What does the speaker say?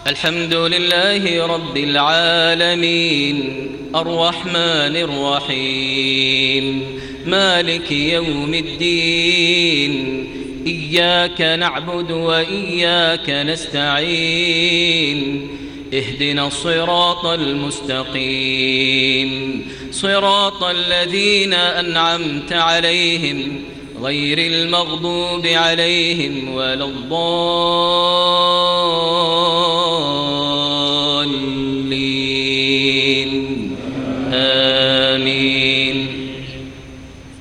الحمد لله رب العالمين الرحمن الرحيم مالك يوم الدين إياك نعبد وإياك نستعين اهدنا الصراط المستقيم صراط الذين أنعمت عليهم غير المغضوب عليهم ولا الضالين